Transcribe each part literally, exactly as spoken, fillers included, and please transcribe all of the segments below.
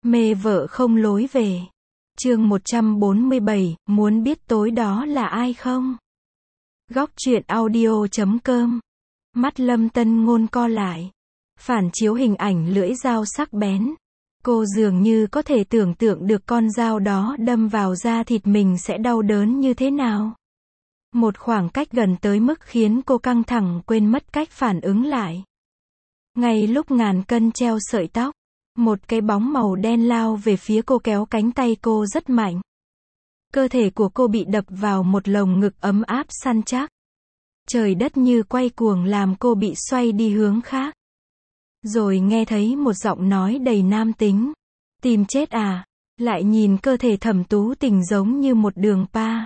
Mê vợ không lối về. Chương một trăm bốn mươi bảy, muốn biết tối đó là ai không? Góc truyện audio chấm com. Mắt Lâm Tân Ngôn co lại. Phản chiếu hình ảnh lưỡi dao sắc bén. Cô dường như có thể tưởng tượng được con dao đó đâm vào da thịt mình sẽ đau đớn như thế nào. Một khoảng cách gần tới mức khiến cô căng thẳng quên mất cách phản ứng lại. Ngay lúc ngàn cân treo sợi tóc, một cái bóng màu đen lao về phía cô kéo cánh tay cô rất mạnh. Cơ thể của cô bị đập vào một lồng ngực ấm áp săn chắc. Trời đất như quay cuồng làm cô bị xoay đi hướng khác. Rồi nghe thấy một giọng nói đầy nam tính. Tìm chết à? Lại nhìn cơ thể Thẩm Tú Tình giống như một đường pa.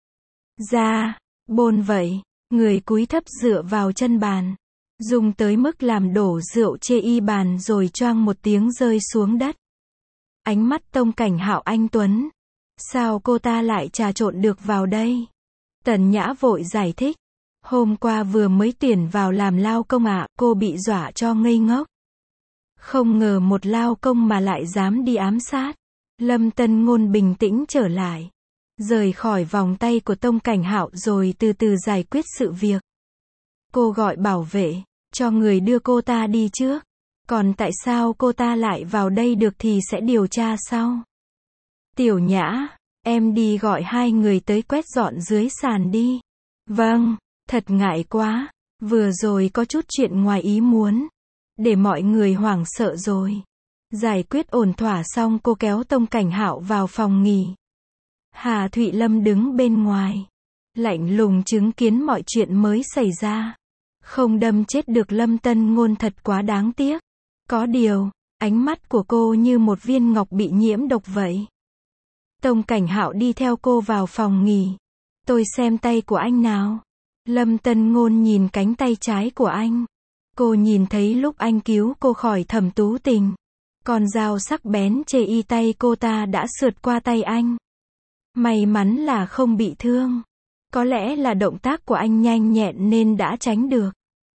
Ra, bồn vậy, người cúi thấp dựa vào chân bàn. Dùng tới mức làm đổ rượu chê y bàn rồi choang một tiếng rơi xuống đất. Ánh mắt Tông Cảnh Hạo anh tuấn. Sao cô ta lại trà trộn được vào đây? Tần Nhã vội giải thích. Hôm qua vừa mới tuyển vào làm lao công ạ, à, cô bị dọa cho ngây ngốc. Không ngờ một lao công mà lại dám đi ám sát. Lâm Tân Ngôn bình tĩnh trở lại. Rời khỏi vòng tay của Tông Cảnh Hạo rồi từ từ giải quyết sự việc. Cô gọi bảo vệ, cho người đưa cô ta đi trước. Còn tại sao cô ta lại vào đây được thì sẽ điều tra sau. Tiểu Nhã, em đi gọi hai người tới quét dọn dưới sàn đi. Vâng, thật ngại quá, vừa rồi có chút chuyện ngoài ý muốn. Để mọi người hoảng sợ rồi. Giải quyết ổn thỏa xong cô kéo Tông Cảnh Hạo vào phòng nghỉ. Hà Thụy Lâm đứng bên ngoài. Lạnh lùng chứng kiến mọi chuyện mới xảy ra. Không đâm chết được Lâm Tân Ngôn thật quá đáng tiếc. Có điều, ánh mắt của cô như một viên ngọc bị nhiễm độc vậy. Tông Cảnh Hạo đi theo cô vào phòng nghỉ. Tôi xem tay của anh nào. Lâm Tân Ngôn nhìn cánh tay trái của anh. Cô nhìn thấy lúc anh cứu cô khỏi Thẩm Tú Tình. Con dao sắc bén chê y tay cô ta đã sượt qua tay anh. May mắn là không bị thương. Có lẽ là động tác của anh nhanh nhẹn nên đã tránh được.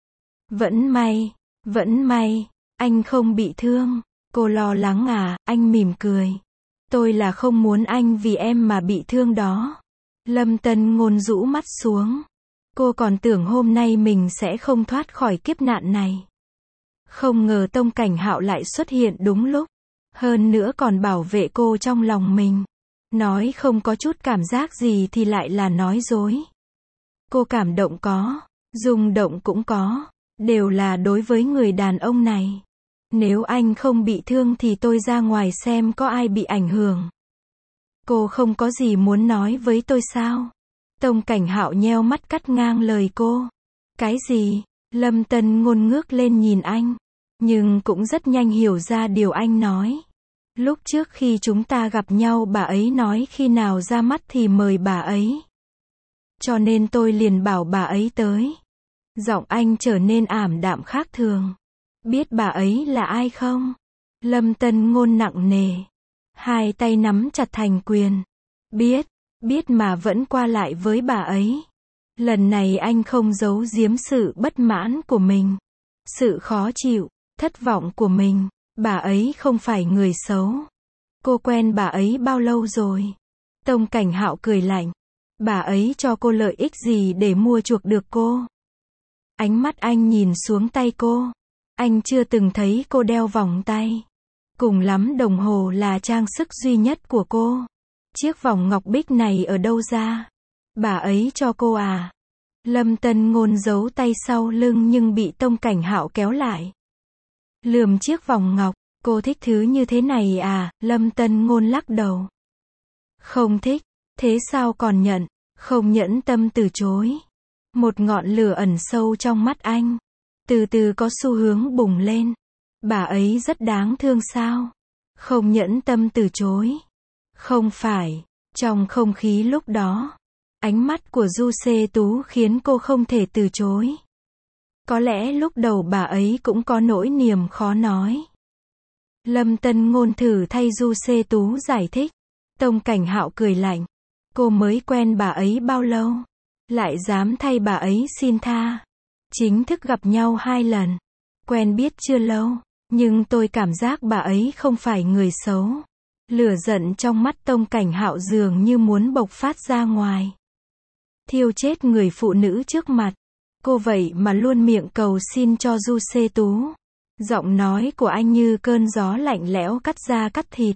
Vẫn may, vẫn may, anh không bị thương. Cô lo lắng à, anh mỉm cười. Tôi là không muốn anh vì em mà bị thương đó. Lâm Tân Ngôn rũ mắt xuống. Cô còn tưởng hôm nay mình sẽ không thoát khỏi kiếp nạn này. Không ngờ Tông Cảnh Hạo lại xuất hiện đúng lúc. Hơn nữa còn bảo vệ cô trong lòng mình. Nói không có chút cảm giác gì thì lại là nói dối. Cô cảm động có, rung động cũng có. Đều là đối với người đàn ông này. Nếu anh không bị thương thì tôi ra ngoài xem có ai bị ảnh hưởng. Cô không có gì muốn nói với tôi sao? Tông Cảnh Hạo nheo mắt cắt ngang lời cô. Cái gì? Lâm Tân Ngôn ngước lên nhìn anh. Nhưng cũng rất nhanh hiểu ra điều anh nói. Lúc trước khi chúng ta gặp nhau bà ấy nói khi nào ra mắt thì mời bà ấy. Cho nên tôi liền bảo bà ấy tới. Giọng anh trở nên ảm đạm khác thường. Biết bà ấy là ai không? Lâm Tân Ngôn nặng nề. Hai tay nắm chặt thành quyền. Biết, biết mà vẫn qua lại với bà ấy. Lần này anh không giấu giếm sự bất mãn của mình. Sự khó chịu, thất vọng của mình. Bà ấy không phải người xấu. Cô quen bà ấy bao lâu rồi? Tông Cảnh Hạo cười lạnh. Bà ấy cho cô lợi ích gì để mua chuộc được cô? Ánh mắt anh nhìn xuống tay cô. Anh chưa từng thấy cô đeo vòng tay. Cùng lắm đồng hồ là trang sức duy nhất của cô. Chiếc vòng ngọc bích này ở đâu ra? Bà ấy cho cô à? Lâm Tân Ngôn giấu tay sau lưng nhưng bị Tông Cảnh Hạo kéo lại. Lườm chiếc vòng ngọc. Cô thích thứ như thế này à? Lâm Tân Ngôn lắc đầu. Không thích. Thế sao còn nhận? Không nhẫn tâm từ chối. Một ngọn lửa ẩn sâu trong mắt anh. Từ từ có xu hướng bùng lên. Bà ấy rất đáng thương sao? Không nhẫn tâm từ chối. Không phải. Trong không khí lúc đó. Ánh mắt của Du Xê Tú khiến cô không thể từ chối. Có lẽ lúc đầu bà ấy cũng có nỗi niềm khó nói. Lâm Tân Ngôn thử thay Du Xê Tú giải thích. Tông Cảnh Hạo cười lạnh. Cô mới quen bà ấy bao lâu? Lại dám thay bà ấy xin tha. Chính thức gặp nhau hai lần. Quen biết chưa lâu. Nhưng tôi cảm giác bà ấy không phải người xấu. Lửa giận trong mắt Tông Cảnh Hạo dường như muốn bộc phát ra ngoài. Thiêu chết người phụ nữ trước mặt. Cô vậy mà luôn miệng cầu xin cho Du Xê Tú. Giọng nói của anh như cơn gió lạnh lẽo cắt da cắt thịt.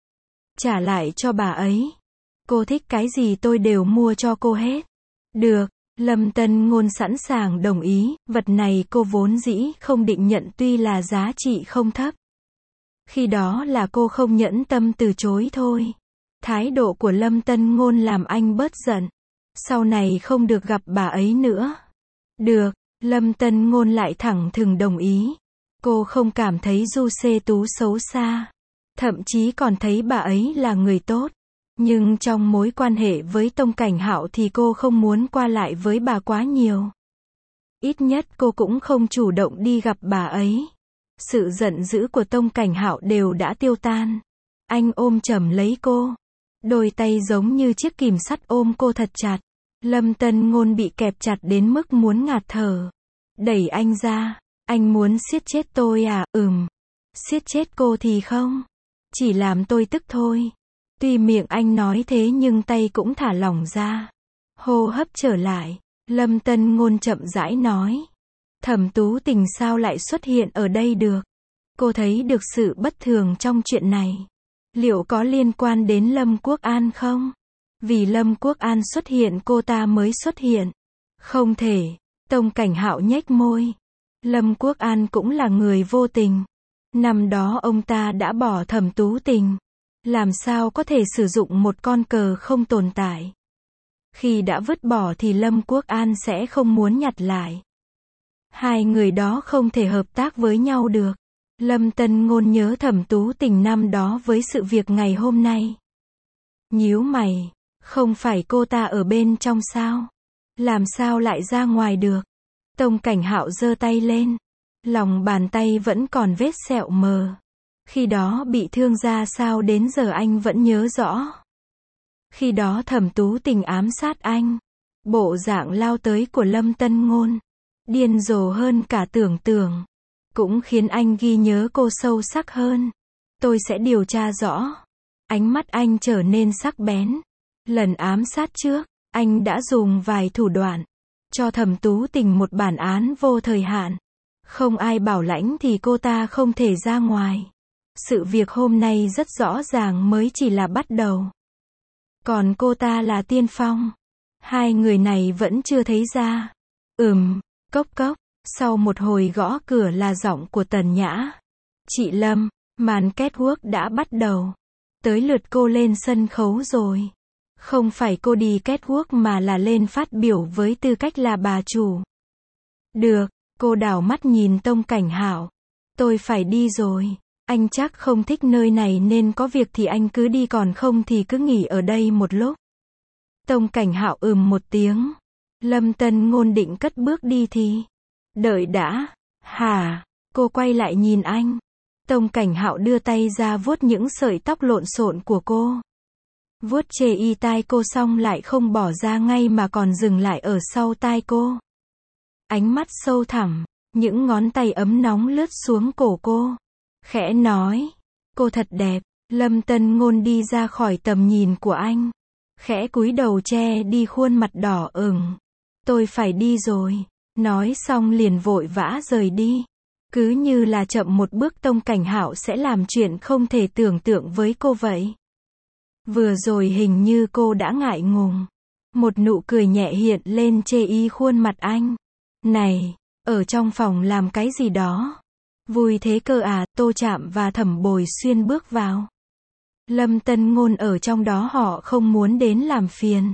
Trả lại cho bà ấy. Cô thích cái gì tôi đều mua cho cô hết. Được, Lâm Tân Ngôn sẵn sàng đồng ý, vật này cô vốn dĩ không định nhận tuy là giá trị không thấp. Khi đó là cô không nhẫn tâm từ chối thôi. Thái độ của Lâm Tân Ngôn làm anh bớt giận. Sau này không được gặp bà ấy nữa. Được, Lâm Tân Ngôn lại thẳng thừng đồng ý. Cô không cảm thấy Du Xê Tú xấu xa. Thậm chí còn thấy bà ấy là người tốt. Nhưng trong mối quan hệ với Tông Cảnh Hạo thì cô không muốn qua lại với bà quá nhiều. Ít nhất cô cũng không chủ động đi gặp bà ấy. Sự giận dữ của Tông Cảnh Hạo đều đã tiêu tan. Anh ôm chầm lấy cô. Đôi tay giống như chiếc kìm sắt ôm cô thật chặt. Lâm Tân Ngôn bị kẹp chặt đến mức muốn ngạt thở. Đẩy anh ra. Anh muốn siết chết tôi à? Ừm. Siết chết cô thì không. Chỉ làm tôi tức thôi. Tuy miệng anh nói thế nhưng tay cũng thả lỏng ra. Hô hấp trở lại. Lâm Tân Ngôn chậm rãi nói. Thẩm Tú Tình sao lại xuất hiện ở đây được? Cô thấy được sự bất thường trong chuyện này. Liệu có liên quan đến Lâm Quốc An không? Vì Lâm Quốc An xuất hiện cô ta mới xuất hiện. Không thể. Tông Cảnh Hạo nhếch môi. Lâm Quốc An cũng là người vô tình. Năm đó ông ta đã bỏ Thẩm Tú Tình. Làm sao có thể sử dụng một con cờ không tồn tại? Khi đã vứt bỏ thì Lâm Quốc An sẽ không muốn nhặt lại. Hai người đó không thể hợp tác với nhau được. Lâm Tân Ngôn nhớ Thẩm Tú Tình năm đó với sự việc ngày hôm nay. Nhíu mày, không phải cô ta ở bên trong sao? Làm sao lại ra ngoài được? Tông Cảnh Hạo giơ tay lên. Lòng bàn tay vẫn còn vết sẹo mờ. Khi đó bị thương ra sao đến giờ anh vẫn nhớ rõ. Khi đó Thẩm Tú Tình ám sát anh. Bộ dạng lao tới của Lâm Tân Ngôn. Điên rồ hơn cả tưởng tượng. Cũng khiến anh ghi nhớ cô sâu sắc hơn. Tôi sẽ điều tra rõ. Ánh mắt anh trở nên sắc bén. Lần ám sát trước, anh đã dùng vài thủ đoạn. Cho Thẩm Tú Tình một bản án vô thời hạn. Không ai bảo lãnh thì cô ta không thể ra ngoài. Sự việc hôm nay rất rõ ràng mới chỉ là bắt đầu. Còn cô ta là tiên phong. Hai người này vẫn chưa thấy ra. Ừm, cốc cốc. Sau một hồi gõ cửa là giọng của Tần Nhã. Chị Lâm, màn catwalk đã bắt đầu. Tới lượt cô lên sân khấu rồi. Không phải cô đi catwalk mà là lên phát biểu với tư cách là bà chủ. Được, cô đảo mắt nhìn Tông Cảnh Hạo. Tôi phải đi rồi. Anh chắc không thích nơi này nên có việc thì anh cứ đi còn không thì cứ nghỉ ở đây một lúc. Tông Cảnh Hạo ừm một tiếng. Lâm Tân Ngôn định cất bước đi thì. Đợi đã. Hả? Cô quay lại nhìn anh. Tông Cảnh Hạo đưa tay ra vuốt những sợi tóc lộn xộn của cô. Vuốt chê y tai cô xong lại không bỏ ra ngay mà còn dừng lại ở sau tai cô. Ánh mắt sâu thẳm, những ngón tay ấm nóng lướt xuống cổ cô. Khẽ nói, cô thật đẹp. Lâm Tân Ngôn đi ra khỏi tầm nhìn của anh. Khẽ cúi đầu che đi khuôn mặt đỏ ửng. Tôi phải đi rồi. Nói xong liền vội vã rời đi. Cứ như là chậm một bước Tông Cảnh Hạo sẽ làm chuyện không thể tưởng tượng với cô vậy. Vừa rồi hình như cô đã ngại ngùng. Một nụ cười nhẹ hiện lên chê y khuôn mặt anh. Này, ở trong phòng làm cái gì đó? Vui thế cơ à? Tô Trạm và Thẩm Bồi Xuyên bước vào. Lâm Tân Ngôn ở trong đó họ không muốn đến làm phiền.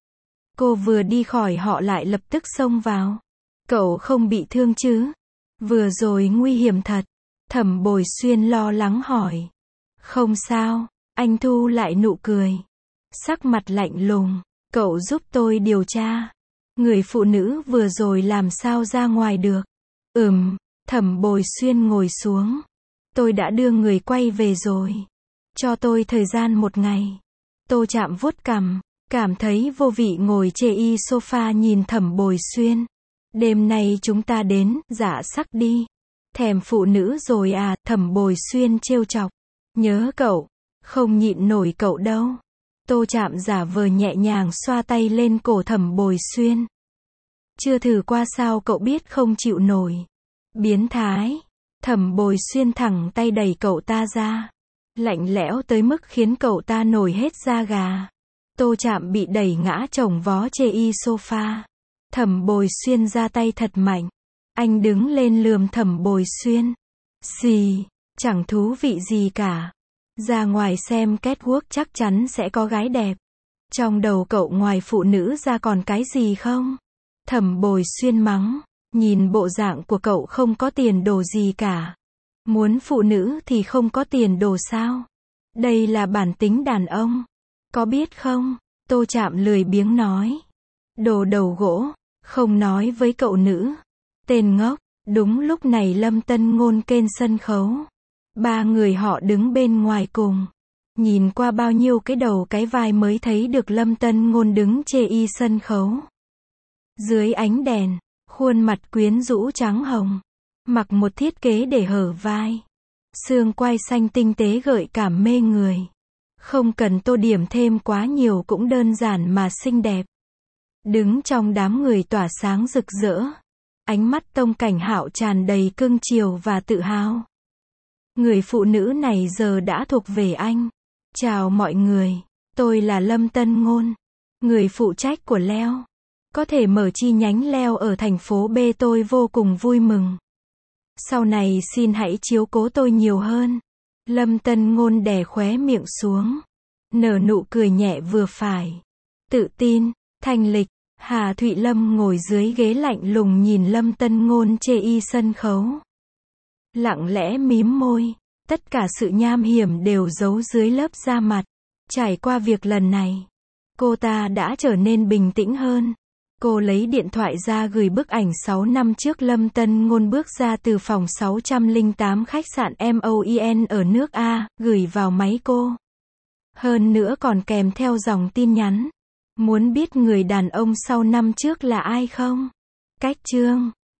Cô vừa đi khỏi họ lại lập tức xông vào. Cậu không bị thương chứ? Vừa rồi nguy hiểm thật. Thẩm Bồi Xuyên lo lắng hỏi. Không sao. Anh thu lại nụ cười. Sắc mặt lạnh lùng. Cậu giúp tôi điều tra. Người phụ nữ vừa rồi làm sao ra ngoài được? Ừm. Thẩm Bồi Xuyên ngồi xuống. Tôi đã đưa người quay về rồi. Cho tôi thời gian một ngày. Tô Trạm vuốt cằm. Cảm thấy vô vị ngồi chê y sofa nhìn Thẩm Bồi Xuyên. Đêm nay chúng ta đến, dạ sắc đi. Thèm phụ nữ rồi à, Thẩm Bồi Xuyên trêu chọc. Nhớ cậu, không nhịn nổi cậu đâu. Tô Trạm giả vờ nhẹ nhàng xoa tay lên cổ Thẩm Bồi Xuyên. Chưa thử qua sao cậu biết không chịu nổi. Biến thái. Thẩm Bồi Xuyên thẳng tay đẩy cậu ta ra. Lạnh lẽo tới mức khiến cậu ta nổi hết da gà. Tô Trạm bị đẩy ngã chồng vó chê y sofa. Thẩm Bồi Xuyên ra tay thật mạnh. Anh đứng lên lườm Thẩm Bồi Xuyên. Xì, chẳng thú vị gì cả. Ra ngoài xem catwalk chắc chắn sẽ có gái đẹp. Trong đầu cậu ngoài phụ nữ ra còn cái gì không? Thẩm Bồi Xuyên mắng. Nhìn bộ dạng của cậu không có tiền đồ gì cả. Muốn phụ nữ thì không có tiền đồ sao? Đây là bản tính đàn ông. Có biết không? Tô Trạm lười biếng nói. Đồ đầu gỗ, không nói với cậu nữ. Tên ngốc. Đúng lúc này Lâm Tân Ngôn kênh sân khấu. Ba người họ đứng bên ngoài cùng. Nhìn qua bao nhiêu cái đầu cái vai mới thấy được Lâm Tân Ngôn đứng chê y sân khấu. Dưới ánh đèn, khuôn mặt quyến rũ trắng hồng. Mặc một thiết kế để hở vai. Xương quai xanh tinh tế gợi cảm mê người. Không cần tô điểm thêm quá nhiều cũng đơn giản mà xinh đẹp. Đứng trong đám người tỏa sáng rực rỡ. Ánh mắt Tông Cảnh Hạo tràn đầy cưng chiều và tự hào. Người phụ nữ này giờ đã thuộc về anh. Chào mọi người, tôi là Lâm Tân Ngôn, người phụ trách của Leo. Có thể mở chi nhánh Leo ở thành phố B, tôi vô cùng vui mừng. Sau này xin hãy chiếu cố tôi nhiều hơn. Lâm Tân Ngôn đè khóe miệng xuống. Nở nụ cười nhẹ vừa phải. Tự tin, thanh lịch. Hà Thụy Lâm ngồi dưới ghế lạnh lùng nhìn Lâm Tân Ngôn chê y sân khấu. Lặng lẽ mím môi. Tất cả sự nham hiểm đều giấu dưới lớp da mặt. Trải qua việc lần này, cô ta đã trở nên bình tĩnh hơn. Cô lấy điện thoại ra gửi bức ảnh sáu năm trước Lâm Tân Ngôn bước ra từ phòng sáu không tám khách sạn Moen ở nước A, gửi vào máy cô. Hơn nữa còn kèm theo dòng tin nhắn. Muốn biết người đàn ông sau năm trước là ai không? Cách chương